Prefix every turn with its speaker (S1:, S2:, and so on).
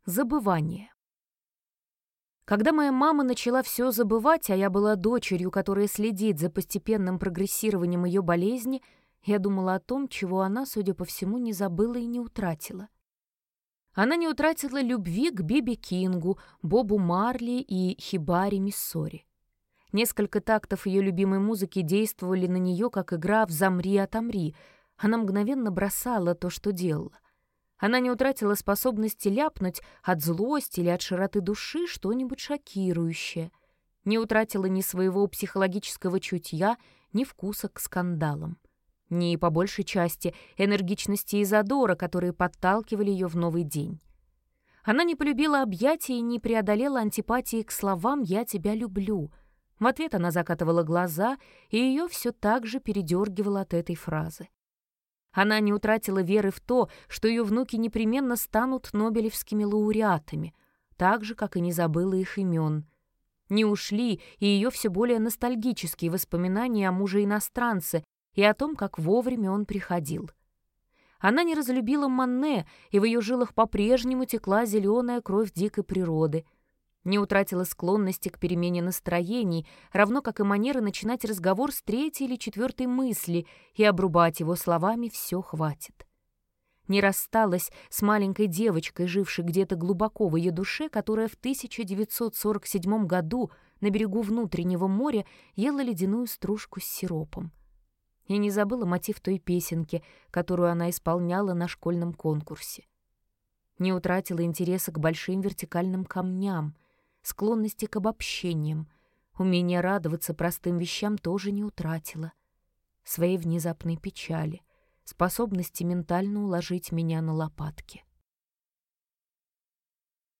S1: Забывание. Когда моя мама начала все забывать, а я была дочерью, которая следит за постепенным прогрессированием ее болезни, я думала о том, чего она, судя по всему, не забыла и не утратила. Она не утратила любви к Би-Би Кингу, Бобу Марли и Хибари Миссори. Несколько тактов ее любимой музыки действовали на нее, как игра в «Замри, отомри». Она мгновенно бросала то, что делала. Она не утратила способности ляпнуть от злости или от широты души что-нибудь шокирующее. Не утратила ни своего психологического чутья, ни вкуса к скандалам. Ни, по большей части, энергичности и задора, которые подталкивали ее в новый день. Она не полюбила объятия и не преодолела антипатии к словам «я тебя люблю». В ответ она закатывала глаза, и ее все так же передергивало от этой фразы. Она не утратила веры в то, что ее внуки непременно станут нобелевскими лауреатами, так же, как и не забыла их имен. Не ушли и ее все более ностальгические воспоминания о муже-иностранце и о том, как вовремя он приходил. Она не разлюбила Манне, и в ее жилах по-прежнему текла зеленая кровь дикой природы. Не утратила склонности к перемене настроений, равно как и манеры начинать разговор с третьей или четвертой мысли и обрубать его словами «все хватит». Не рассталась с маленькой девочкой, жившей где-то глубоко в ее душе, которая в 1947 году на берегу внутреннего моря ела ледяную стружку с сиропом. И не забыла мотив той песенки, которую она исполняла на школьном конкурсе. Не утратила интереса к большим вертикальным камням, склонности к обобщениям, умение радоваться простым вещам тоже не утратила. Своей внезапной печали, способности ментально уложить меня на лопатки.